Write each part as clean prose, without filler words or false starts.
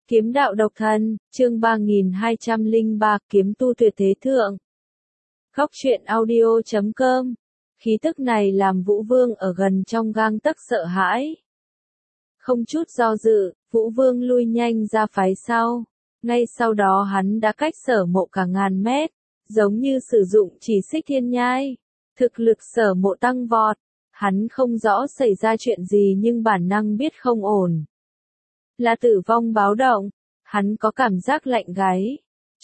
Kiếm đạo độc thân, chương 3203, kiếm tu tuyệt thế thượng. Góc truyện audio.com. Khí tức này làm Vũ Vương ở gần trong gang tấc sợ hãi. Không chút do dự, Vũ Vương lui nhanh ra phái sau. Ngay sau đó hắn đã cách Sở Mộ cả ngàn mét, giống như sử dụng chỉ xích thiên nhai. Thực lực Sở Mộ tăng vọt. Hắn không rõ xảy ra chuyện gì nhưng bản năng biết không ổn. Là tử vong báo động. Hắn có cảm giác lạnh gáy.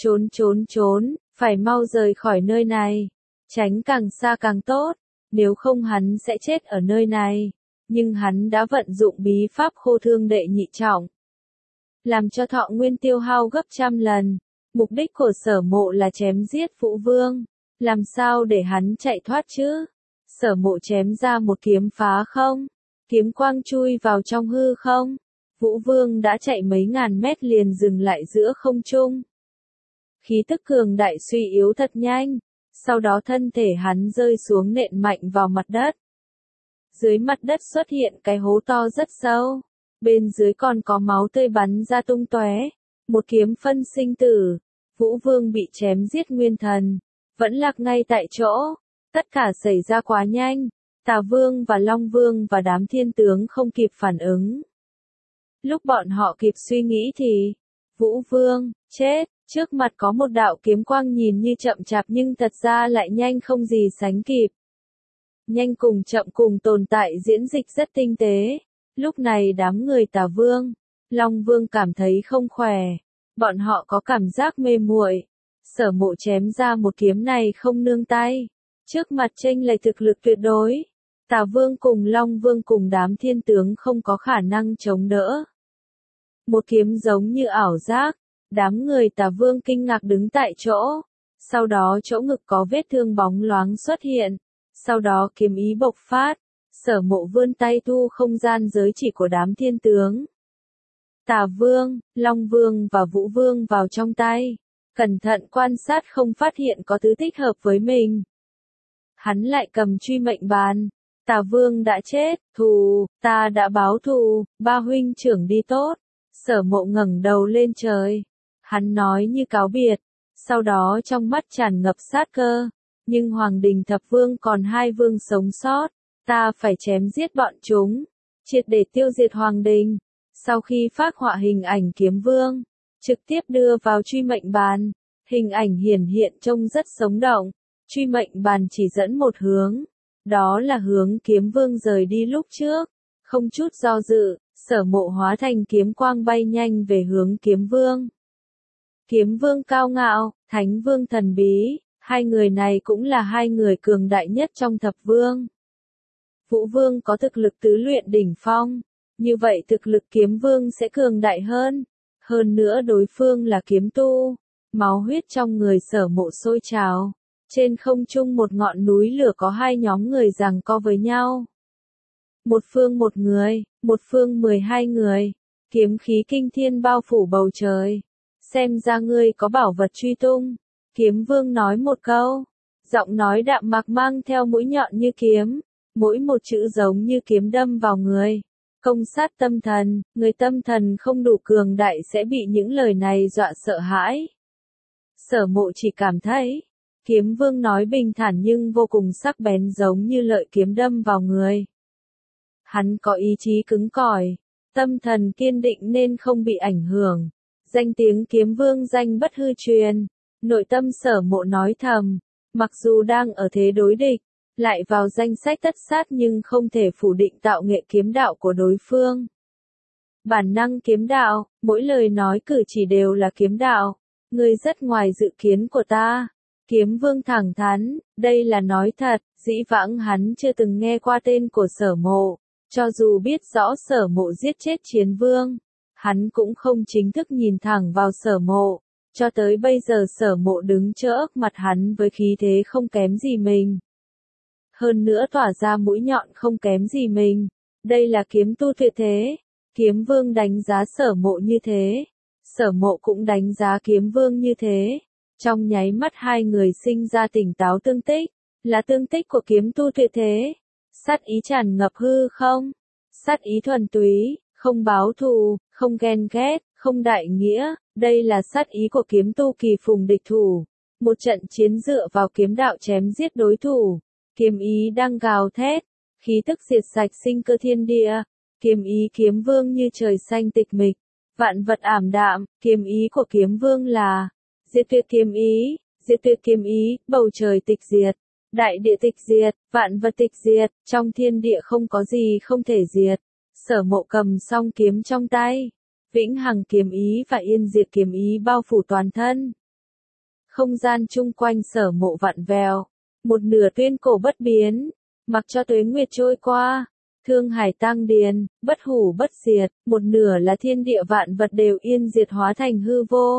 Trốn, phải mau rời khỏi nơi này. Tránh càng xa càng tốt. Nếu không hắn sẽ chết ở nơi này. Nhưng hắn đã vận dụng bí pháp khô thương đệ nhị trọng. Làm cho thọ nguyên tiêu hao gấp trăm lần. Mục đích của Sở Mộ là chém giết Vũ Vương. Làm sao để hắn chạy thoát chứ? Sở Mộ chém ra một kiếm phá không? Kiếm quang chui vào trong hư không? Vũ Vương đã chạy mấy ngàn mét liền dừng lại giữa không trung. Khí tức cường đại suy yếu thật nhanh, sau đó thân thể hắn rơi xuống nện mạnh vào mặt đất. Dưới mặt đất xuất hiện cái hố to rất sâu, bên dưới còn có máu tươi bắn ra tung tóe, một kiếm phân sinh tử. Vũ Vương bị chém giết nguyên thần, vẫn lạc ngay tại chỗ, tất cả xảy ra quá nhanh, Tà Vương và Long Vương và đám thiên tướng không kịp phản ứng. Lúc bọn họ kịp suy nghĩ thì, Vũ Vương, chết, trước mặt có một đạo kiếm quang nhìn như chậm chạp nhưng thật ra lại nhanh không gì sánh kịp. Nhanh cùng chậm cùng tồn tại diễn dịch rất tinh tế. Lúc này đám người Tà Vương, Long Vương cảm thấy không khỏe. Bọn họ có cảm giác mê muội. Sở Mộ chém ra một kiếm này không nương tay. Trước mặt chênh lệch thực lực tuyệt đối. Tà Vương cùng Long Vương cùng đám thiên tướng không có khả năng chống đỡ. Một kiếm giống như ảo giác, đám người Tà Vương kinh ngạc đứng tại chỗ, sau đó chỗ ngực có vết thương bóng loáng xuất hiện, sau đó kiếm ý bộc phát, Sở Mộ vươn tay thu không gian giới chỉ của đám thiên tướng. Tà Vương, Long Vương và Vũ Vương vào trong tay, cẩn thận quan sát không phát hiện có thứ thích hợp với mình. Hắn lại cầm truy mệnh bàn. Tà Vương đã chết, ta đã báo thù, ba huynh trưởng đi tốt. Sở Mộ ngẩng đầu lên trời. Hắn nói như cáo biệt, sau đó trong mắt tràn ngập sát cơ. Nhưng Hoàng Đình Thập Vương còn hai vương sống sót, ta phải chém giết bọn chúng, triệt để tiêu diệt Hoàng Đình. Sau khi phác họa hình ảnh kiếm vương, trực tiếp đưa vào truy mệnh bàn, hình ảnh hiển hiện trông rất sống động. Truy mệnh bàn chỉ dẫn một hướng, đó là hướng kiếm vương rời đi lúc trước. Không chút do dự, Sở Mộ hóa thành kiếm quang bay nhanh về hướng kiếm vương. Kiếm vương cao ngạo, thánh vương thần bí, hai người này cũng là hai người cường đại nhất trong thập vương. Vũ Vương có thực lực tứ luyện đỉnh phong, như vậy thực lực kiếm vương sẽ cường đại hơn. Hơn nữa đối phương là kiếm tu, máu huyết trong người Sở Mộ sôi trào. Trên không trung một ngọn núi lửa có hai nhóm người giằng co với nhau. Một phương một người, một phương 12 người. Kiếm khí kinh thiên bao phủ bầu trời. Xem ra ngươi có bảo vật truy tung. Kiếm vương nói một câu. Giọng nói đạm mạc mang theo mũi nhọn như kiếm. Mỗi một chữ giống như kiếm đâm vào người. Công sát tâm thần, người tâm thần không đủ cường đại sẽ bị những lời này dọa sợ hãi. Sở Mộ chỉ cảm thấy, kiếm vương nói bình thản nhưng vô cùng sắc bén giống như lợi kiếm đâm vào người. Hắn có ý chí cứng cỏi, tâm thần kiên định nên không bị ảnh hưởng. Danh tiếng kiếm vương danh bất hư truyền. Nội tâm Sở Mộ nói thầm, mặc dù đang ở thế đối địch, lại vào danh sách tất sát nhưng không thể phủ định tạo nghệ kiếm đạo của đối phương. Bản năng kiếm đạo, mỗi lời nói cử chỉ đều là kiếm đạo. Ngươi rất ngoài dự kiến của ta. Kiếm vương thẳng thắn, đây là nói thật, dĩ vãng hắn chưa từng nghe qua tên của Sở Mộ. Cho dù biết rõ Sở Mộ giết chết chiến vương, hắn cũng không chính thức nhìn thẳng vào Sở Mộ. Cho tới bây giờ Sở Mộ đứng trước mặt hắn với khí thế không kém gì mình. Hơn nữa tỏa ra mũi nhọn không kém gì mình. Đây là kiếm tu tuyệt thế. Kiếm vương đánh giá Sở Mộ như thế. Sở Mộ cũng đánh giá kiếm vương như thế. Trong nháy mắt hai người sinh ra tỉnh táo tương tích. Là tương tích của kiếm tu tuyệt thế. Sát ý tràn ngập hư không. Sát ý thuần túy, không báo thù, không ghen ghét, không đại nghĩa, đây là sát ý của kiếm tu kỳ phùng địch thủ. Một trận chiến dựa vào kiếm đạo chém giết đối thủ. Kiếm ý đang gào thét, khí tức diệt sạch sinh cơ thiên địa. Kiếm ý kiếm vương như trời xanh tịch mịch, vạn vật ảm đạm. Kiếm ý của kiếm vương là diệt tuyệt kiếm ý, diệt tuyệt kiếm ý, bầu trời tịch diệt, đại địa tịch diệt, vạn vật tịch diệt, trong thiên địa không có gì không thể diệt. Sở Mộ cầm song kiếm trong tay, vĩnh hằng kiếm ý và yên diệt kiếm ý bao phủ toàn thân. Không gian chung quanh Sở Mộ vặn vẹo, một nửa tuyên cổ bất biến, mặc cho tuế nguyệt trôi qua, thương hải tang điền, bất hủ bất diệt, một nửa là thiên địa vạn vật đều yên diệt hóa thành hư vô.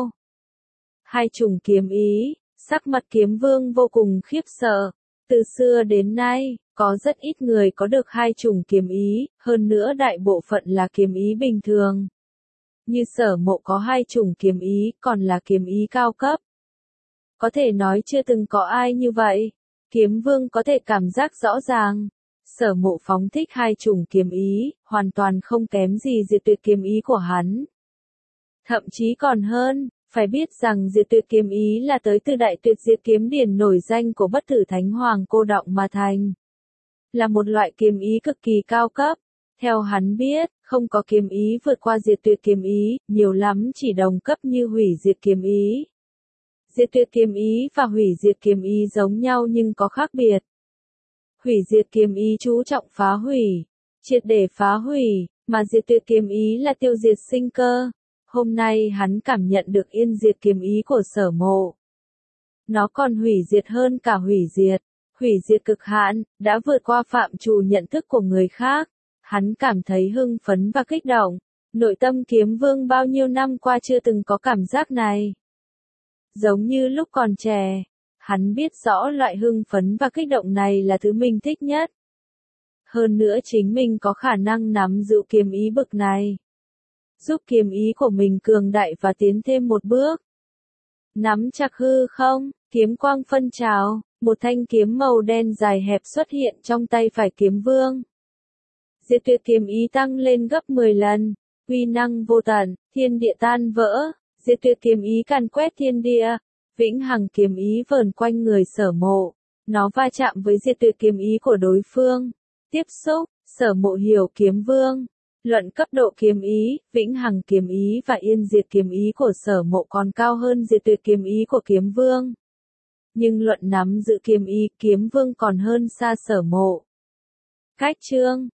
Hai chủng kiếm ý, sắc mặt kiếm vương vô cùng khiếp sợ. Từ xưa đến nay, có rất ít người có được hai chủng kiếm ý, hơn nữa đại bộ phận là kiếm ý bình thường. Như Sở Mộ có hai chủng kiếm ý, còn là kiếm ý cao cấp. Có thể nói chưa từng có ai như vậy. Kiếm vương có thể cảm giác rõ ràng. Sở Mộ phóng thích hai chủng kiếm ý, hoàn toàn không kém gì diệt tuyệt kiếm ý của hắn. Thậm chí còn hơn, phải biết rằng diệt tuyệt kiếm ý là tới từ đại tuyệt diệt kiếm điển nổi danh của bất tử thánh hoàng cô đọng mà thành. Là một loại kiếm ý cực kỳ cao cấp. Theo hắn biết, không có kiếm ý vượt qua diệt tuyệt kiếm ý, nhiều lắm chỉ đồng cấp như hủy diệt kiếm ý. Diệt tuyệt kiếm ý và hủy diệt kiếm ý giống nhau nhưng có khác biệt. Hủy diệt kiếm ý chú trọng phá hủy, triệt để phá hủy, mà diệt tuyệt kiếm ý là tiêu diệt sinh cơ. Hôm nay hắn cảm nhận được yên diệt kiếm ý của Sở Mộ. Nó còn hủy diệt hơn cả hủy diệt cực hạn, đã vượt qua phạm trù nhận thức của người khác. Hắn cảm thấy hưng phấn và kích động. Nội tâm kiếm vương bao nhiêu năm qua chưa từng có cảm giác này. Giống như lúc còn trẻ, hắn biết rõ loại hưng phấn và kích động này là thứ mình thích nhất. Hơn nữa chính mình có khả năng nắm giữ kiếm ý bực này. Giúp kiếm ý của mình cường đại và tiến thêm một bước. Nắm chặt hư không, kiếm quang phân trào, một thanh kiếm màu đen dài hẹp xuất hiện trong tay phải kiếm vương. Diệt tuyệt kiếm ý tăng lên gấp 10 lần, uy năng vô tận, thiên địa tan vỡ, diệt tuyệt kiếm ý càn quét thiên địa, vĩnh hằng kiếm ý vờn quanh người Sở Mộ. Nó va chạm với diệt tuyệt kiếm ý của đối phương. Tiếp xúc, Sở Mộ hiểu kiếm vương. Luận cấp độ kiếm ý, vĩnh hằng kiếm ý và yên diệt kiếm ý của Sở Mộ còn cao hơn diệt tuyệt kiếm ý của kiếm vương. Nhưng luận nắm giữ kiếm ý, kiếm vương còn hơn xa Sở Mộ. Cách chương